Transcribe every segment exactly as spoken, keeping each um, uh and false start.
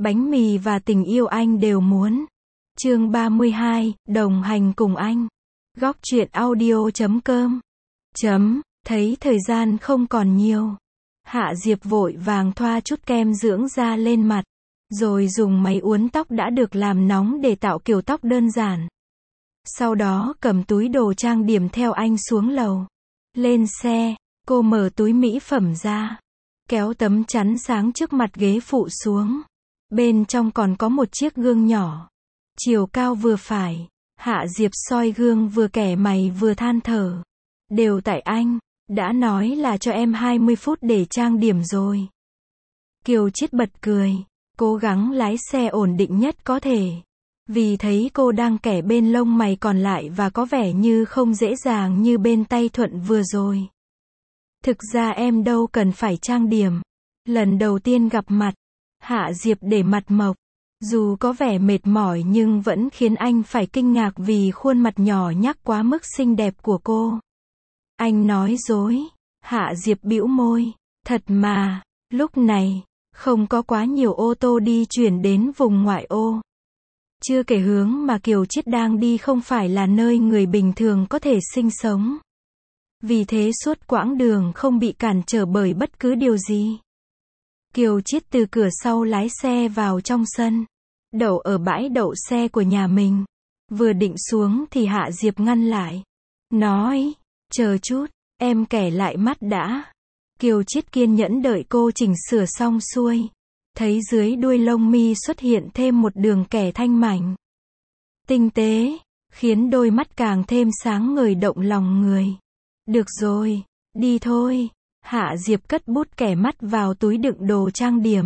bánh mì và tình yêu anh đều muốn. Chương ba mươi hai, đồng hành cùng anh. Góc truyện audio chấm com. Chấm, thấy thời gian không còn nhiều. Hạ Diệp vội vàng thoa chút kem dưỡng da lên mặt, rồi dùng máy uốn tóc đã được làm nóng để tạo kiểu tóc đơn giản. Sau đó cầm túi đồ trang điểm theo anh xuống lầu. Lên xe, cô mở túi mỹ phẩm ra, kéo tấm chắn sáng trước mặt ghế phụ xuống. Bên trong còn có một chiếc gương nhỏ, chiều cao vừa phải. Hạ Diệp soi gương vừa kẻ mày vừa than thở. Đều tại anh, đã nói là cho em hai mươi phút để trang điểm rồi. Kiều Chiết bật cười, cố gắng lái xe ổn định nhất có thể. Vì thấy cô đang kẻ bên lông mày còn lại và có vẻ như không dễ dàng như bên tay Thuận vừa rồi. Thực ra em đâu cần phải trang điểm. Lần đầu tiên gặp mặt, Hạ Diệp để mặt mộc. Dù có vẻ mệt mỏi nhưng vẫn khiến anh phải kinh ngạc vì khuôn mặt nhỏ nhắc quá mức xinh đẹp của cô. Anh nói dối. Hạ Diệp bĩu môi. Thật mà, lúc này, không có quá nhiều ô tô đi chuyển đến vùng ngoại ô. Chưa kể hướng mà Kiều Chiết đang đi không phải là nơi người bình thường có thể sinh sống. Vì thế suốt quãng đường không bị cản trở bởi bất cứ điều gì. Kiều Chiết từ cửa sau lái xe vào trong sân, đậu ở bãi đậu xe của nhà mình. Vừa định xuống thì Hạ Diệp ngăn lại. Nói, chờ chút, em kẻ lại mắt đã. Kiều Chiết kiên nhẫn đợi cô chỉnh sửa xong xuôi. Thấy dưới đuôi lông mi xuất hiện thêm một đường kẻ thanh mảnh, tinh tế, khiến đôi mắt càng thêm sáng ngời động lòng người. Được rồi, đi thôi. Hạ Diệp cất bút kẻ mắt vào túi đựng đồ trang điểm,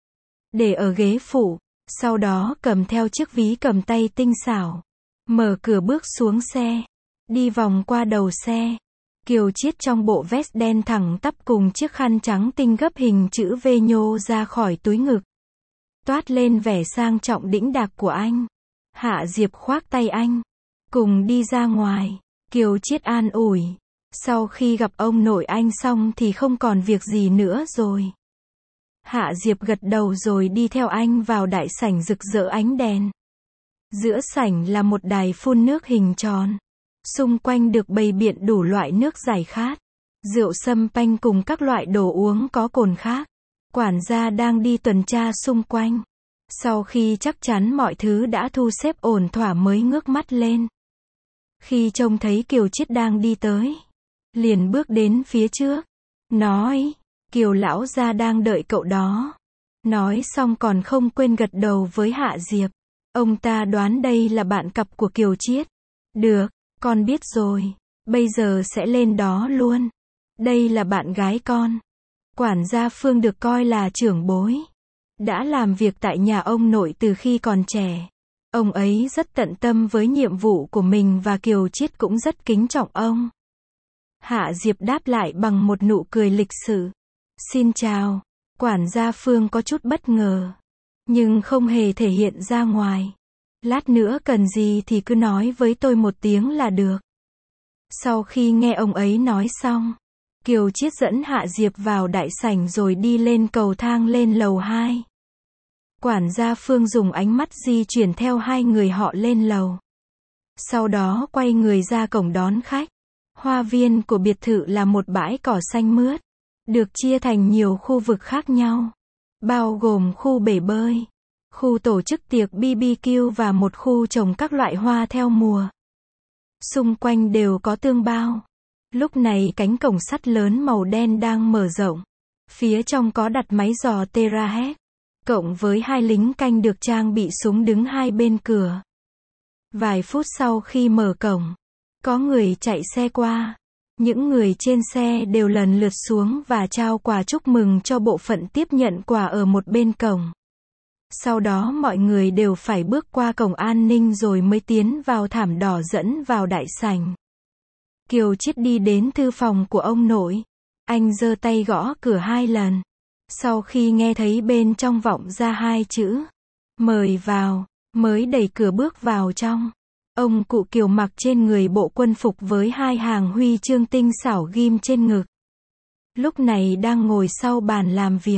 để ở ghế phụ, sau đó cầm theo chiếc ví cầm tay tinh xảo, mở cửa bước xuống xe, đi vòng qua đầu xe. Kiều Chiết trong bộ vest đen thẳng tắp cùng chiếc khăn trắng tinh gấp hình chữ V nhô ra khỏi túi ngực, toát lên vẻ sang trọng đĩnh đạc của anh. Hạ Diệp khoác tay anh, cùng đi ra ngoài. Kiều Chiết an ủi, sau khi gặp ông nội anh xong thì không còn việc gì nữa rồi. Hạ Diệp gật đầu rồi đi theo anh vào đại sảnh rực rỡ ánh đèn. Giữa sảnh là một đài phun nước hình tròn. Xung quanh được bày biện đủ loại nước giải khát, rượu sâm panh cùng các loại đồ uống có cồn khác. Quản gia đang đi tuần tra xung quanh. Sau khi chắc chắn mọi thứ đã thu xếp ổn thỏa mới ngước mắt lên. Khi trông thấy Kiều Chiết đang đi tới, liền bước đến phía trước, nói, Kiều lão gia đang đợi cậu đó. Nói xong còn không quên gật đầu với Hạ Diệp. Ông ta đoán đây là bạn cặp của Kiều Chiết. Được, con biết rồi, bây giờ sẽ lên đó luôn. Đây là bạn gái con. Quản gia Phương được coi là trưởng bối, đã làm việc tại nhà ông nội từ khi còn trẻ. Ông ấy rất tận tâm với nhiệm vụ của mình và Kiều Chiết cũng rất kính trọng ông. Hạ Diệp đáp lại bằng một nụ cười lịch sự. Xin chào. Quản gia Phương có chút bất ngờ, nhưng không hề thể hiện ra ngoài. Lát nữa cần gì thì cứ nói với tôi một tiếng là được. Sau khi nghe ông ấy nói xong, Kiều Chiết dẫn Hạ Diệp vào đại sảnh rồi đi lên cầu thang lên lầu hai. Quản gia Phương dùng ánh mắt di chuyển theo hai người họ lên lầu. Sau đó quay người ra cổng đón khách. Hoa viên của biệt thự là một bãi cỏ xanh mướt, được chia thành nhiều khu vực khác nhau, bao gồm khu bể bơi, khu tổ chức tiệc bê bê kiu và một khu trồng các loại hoa theo mùa. Xung quanh đều có tường bao. Lúc này cánh cổng sắt lớn màu đen đang mở rộng. Phía trong có đặt máy dò terahertz, cộng với hai lính canh được trang bị súng đứng hai bên cửa. Vài phút sau khi mở cổng, có người chạy xe qua. Những người trên xe đều lần lượt xuống và trao quà chúc mừng cho bộ phận tiếp nhận quà ở một bên cổng. Sau đó mọi người đều phải bước qua cổng an ninh rồi mới tiến vào thảm đỏ dẫn vào đại sảnh. Kiều Chiết đi đến thư phòng của ông nội. Anh giơ tay gõ cửa hai lần. Sau khi nghe thấy bên trong vọng ra hai chữ mời vào, mới đẩy cửa bước vào trong. Ông cụ Kiều mặc trên người bộ quân phục với hai hàng huy chương tinh xảo ghim trên ngực. Lúc này đang ngồi sau bàn làm việc.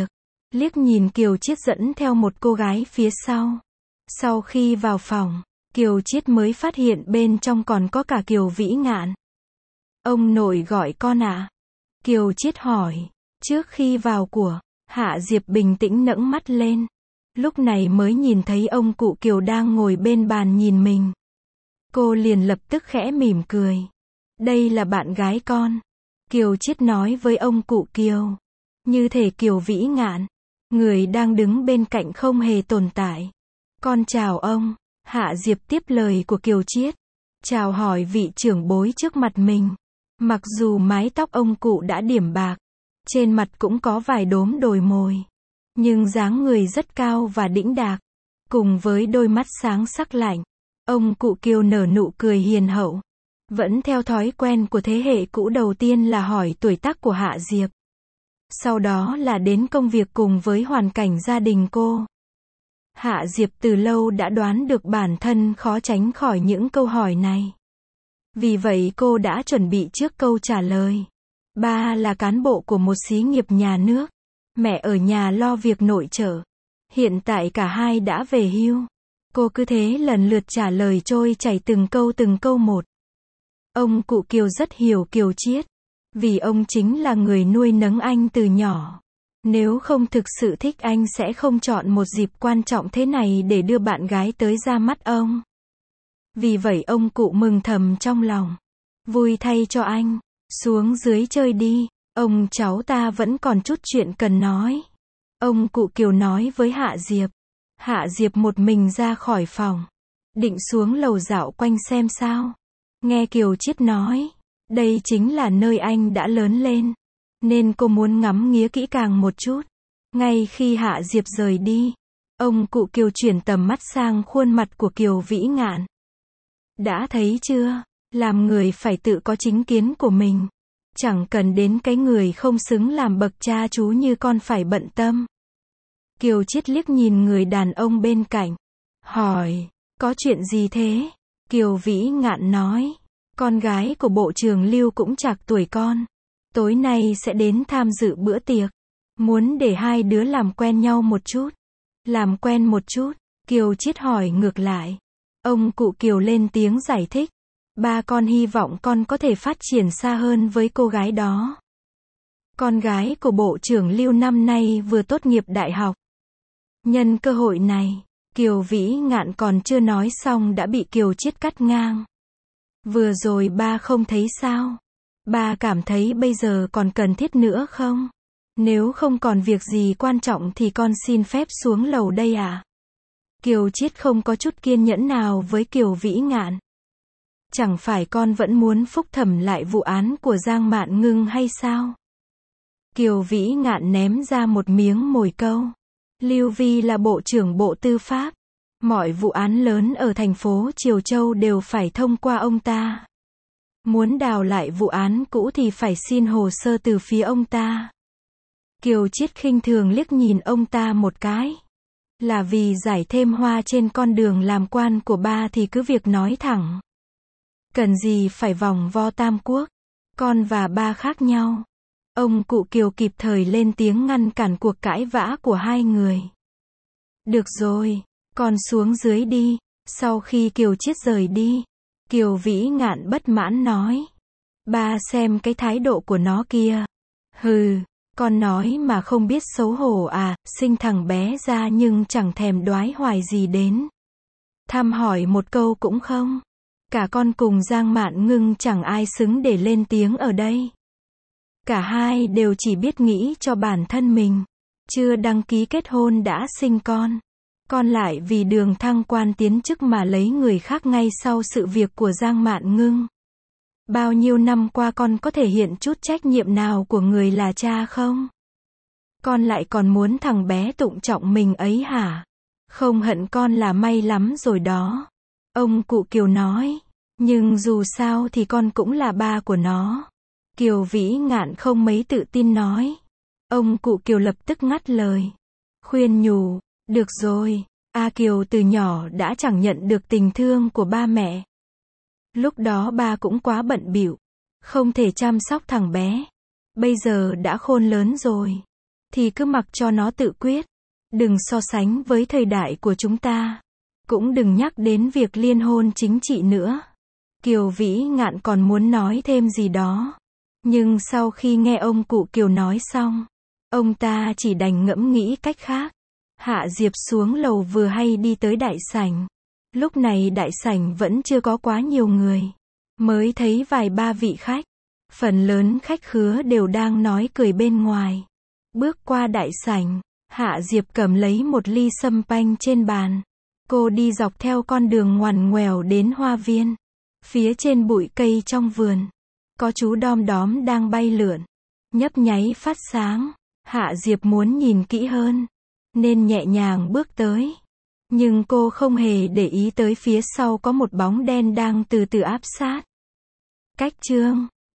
liếc nhìn Kiều Chiết dẫn theo một cô gái phía sau. Sau khi vào phòng, Kiều Chiết mới phát hiện bên trong còn có cả Kiều Vĩ Ngạn. Ông nội gọi con ạ. À? Kiều Chiết hỏi. Trước khi vào của, Hạ Diệp bình tĩnh nẫng mắt lên. Lúc này mới nhìn thấy ông cụ Kiều đang ngồi bên bàn nhìn mình. Cô liền lập tức khẽ mỉm cười. Đây là bạn gái con. Kiều Chiết nói với ông cụ Kiều. Như thể Kiều Vĩ Ngạn, người đang đứng bên cạnh không hề tồn tại. Con chào ông. Hạ Diệp tiếp lời của Kiều Chiết. Chào hỏi vị trưởng bối trước mặt mình. Mặc dù mái tóc ông cụ đã điểm bạc, trên mặt cũng có vài đốm đồi mồi, nhưng dáng người rất cao và đĩnh đạc, cùng với đôi mắt sáng sắc lạnh. Ông cụ Kiều nở nụ cười hiền hậu. Vẫn theo thói quen của thế hệ cũ, đầu tiên là hỏi tuổi tác của Hạ Diệp. Sau đó là đến công việc cùng với hoàn cảnh gia đình cô. Hạ Diệp từ lâu đã đoán được bản thân khó tránh khỏi những câu hỏi này. Vì vậy cô đã chuẩn bị trước câu trả lời. Ba là cán bộ của một xí nghiệp nhà nước. Mẹ ở nhà lo việc nội trợ. Hiện tại cả hai đã về hưu. Cô cứ thế lần lượt trả lời trôi chảy từng câu từng câu một. Ông cụ Kiều rất hiểu Kiều Chiết. Vì ông chính là người nuôi nấng anh từ nhỏ. Nếu không thực sự thích anh sẽ không chọn một dịp quan trọng thế này để đưa bạn gái tới ra mắt ông. Vì vậy ông cụ mừng thầm trong lòng. Vui thay cho anh. Xuống dưới chơi đi. Ông cháu ta vẫn còn chút chuyện cần nói. Ông cụ Kiều nói với Hạ Diệp. Hạ Diệp một mình ra khỏi phòng. Định xuống lầu dạo quanh xem sao. Nghe Kiều Chiết nói. Đây chính là nơi anh đã lớn lên. Nên cô muốn ngắm nghía kỹ càng một chút. Ngay khi Hạ Diệp rời đi, ông cụ Kiều chuyển tầm mắt sang khuôn mặt của Kiều Vĩ Ngạn. Đã thấy chưa? Làm người phải tự có chính kiến của mình. Chẳng cần đến cái người không xứng làm bậc cha chú như con phải bận tâm. Kiều Chiết liếc nhìn người đàn ông bên cạnh. Hỏi, có chuyện gì thế? Kiều Vĩ Ngạn nói, con gái của Bộ trưởng Lưu cũng trạc tuổi con. Tối nay sẽ đến tham dự bữa tiệc. Muốn để hai đứa làm quen nhau một chút. Làm quen một chút. Kiều Chiết hỏi ngược lại. Ông cụ Kiều lên tiếng giải thích. Ba con hy vọng con có thể phát triển xa hơn với cô gái đó. Con gái của Bộ trưởng Lưu năm nay vừa tốt nghiệp đại học. Nhân cơ hội này, Kiều Vĩ Ngạn còn chưa nói xong đã bị Kiều Chiết cắt ngang. Vừa rồi ba không thấy sao? Ba cảm thấy bây giờ còn cần thiết nữa không? Nếu không còn việc gì quan trọng thì con xin phép xuống lầu đây ạ. À? Kiều Chiết không có chút kiên nhẫn nào với Kiều Vĩ Ngạn. Chẳng phải con vẫn muốn phúc thẩm lại vụ án của Giang Mạn Ngưng hay sao? Kiều Vĩ Ngạn ném ra một miếng mồi câu. Lưu Vi là Bộ trưởng Bộ Tư pháp. Mọi vụ án lớn ở thành phố Triều Châu đều phải thông qua ông ta. Muốn đào lại vụ án cũ thì phải xin hồ sơ từ phía ông ta. Kiều Chiết khinh thường liếc nhìn ông ta một cái. Là vì giải thêm hoa trên con đường làm quan của ba thì cứ việc nói thẳng. Cần gì phải vòng vo tam quốc. Con và ba khác nhau. Ông cụ Kiều kịp thời lên tiếng ngăn cản cuộc cãi vã của hai người. Được rồi, con xuống dưới đi. Sau khi Kiều Chiết rời đi, Kiều Vĩ Ngạn bất mãn nói. Ba xem cái thái độ của nó kia. Hừ, con nói mà không biết xấu hổ à, sinh thằng bé ra nhưng chẳng thèm đoái hoài gì đến. Thăm hỏi một câu cũng không. Cả con cùng Giang Mạn Ngưng chẳng ai xứng để lên tiếng ở đây. Cả hai đều chỉ biết nghĩ cho bản thân mình. Chưa đăng ký kết hôn đã sinh con. Con lại vì đường thăng quan tiến chức mà lấy người khác ngay sau sự việc của Giang Mạn Ngưng. Bao nhiêu năm qua con có thể hiện chút trách nhiệm nào của người là cha không? Con lại còn muốn thằng bé tụng trọng mình ấy hả? Không hận con là may lắm rồi đó. Ông cụ Kiều nói. Nhưng dù sao thì con cũng là ba của nó. Kiều Vĩ Ngạn không mấy tự tin nói. Ông cụ Kiều lập tức ngắt lời. Khuyên nhủ. Được rồi. A Kiều từ nhỏ đã chẳng nhận được tình thương của ba mẹ. Lúc đó ba cũng quá bận bịu, không thể chăm sóc thằng bé. Bây giờ đã khôn lớn rồi. thì cứ mặc cho nó tự quyết. Đừng so sánh với thời đại của chúng ta. Cũng đừng nhắc đến việc liên hôn chính trị nữa. Kiều Vĩ Ngạn còn muốn nói thêm gì đó. Nhưng sau khi nghe ông cụ Kiều nói xong, ông ta chỉ đành ngẫm nghĩ cách khác. Hạ Diệp xuống lầu vừa hay đi tới đại sảnh. Lúc này đại sảnh vẫn chưa có quá nhiều người. Mới thấy vài ba vị khách. Phần lớn khách khứa đều đang nói cười bên ngoài. Bước qua đại sảnh, Hạ Diệp cầm lấy một ly sâm panh trên bàn. Cô đi dọc theo con đường ngoằn ngoèo đến hoa viên. Phía trên bụi cây trong vườn, có chú đom đóm đang bay lượn, nhấp nháy phát sáng. Hạ Diệp muốn nhìn kỹ hơn, nên nhẹ nhàng bước tới. Nhưng cô không hề để ý tới phía sau có một bóng đen đang từ từ áp sát. Cách chương